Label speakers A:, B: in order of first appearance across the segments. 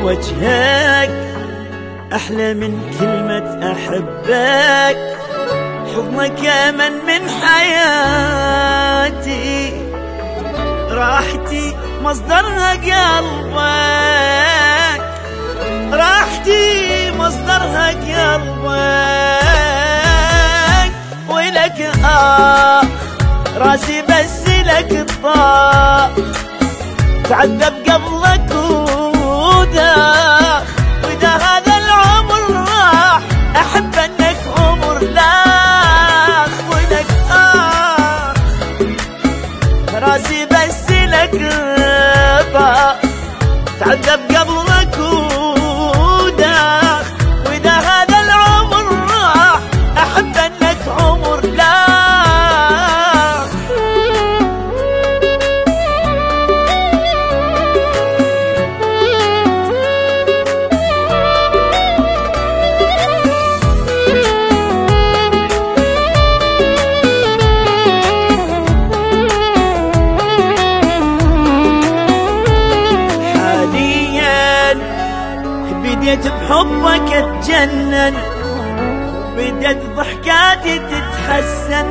A: وجهك أحلى من كلمة أحبك، حضنك أمن من حياتي، راحتي مصدرها قلبك، راحتي مصدرها قلبك، ولك راسي بس لك الطاق، تعذب قبلك وداخ، وإذا هذا العمر راح أحب أنك عمر لاخ، ولك راسي بس لك الطاق، تعذب قبلك وداخ، وإذا هذا العمر راح أحب أنك عمر لاخ. بديت بحبك اتجنن، بدت ضحكاتي تتحسن،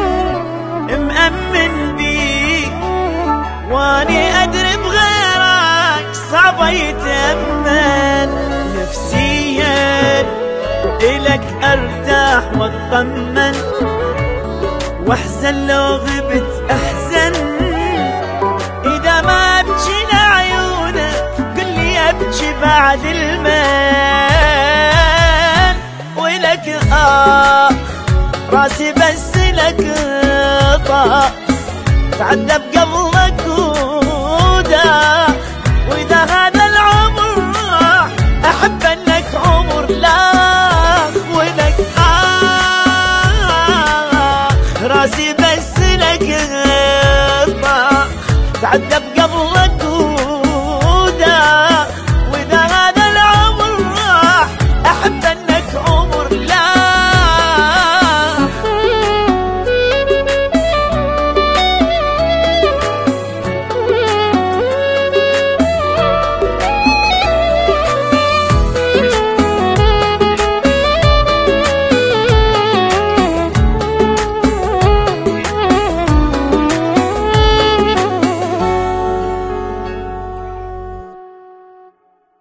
A: مأمن بيك واني ادري بغيرك صعب يتأمن، نفسيا الك ارتاح واطمن، واحزن لو غبت احزن، اذا ما ابكي لعيونك قلي ابكي بعد المن، ولك راسي بس لك طاق، تعذب قبلك ودا، واذا هذا العمر راح احب انك عمر لاخ، ولك راسي بس لك طاق، تعذب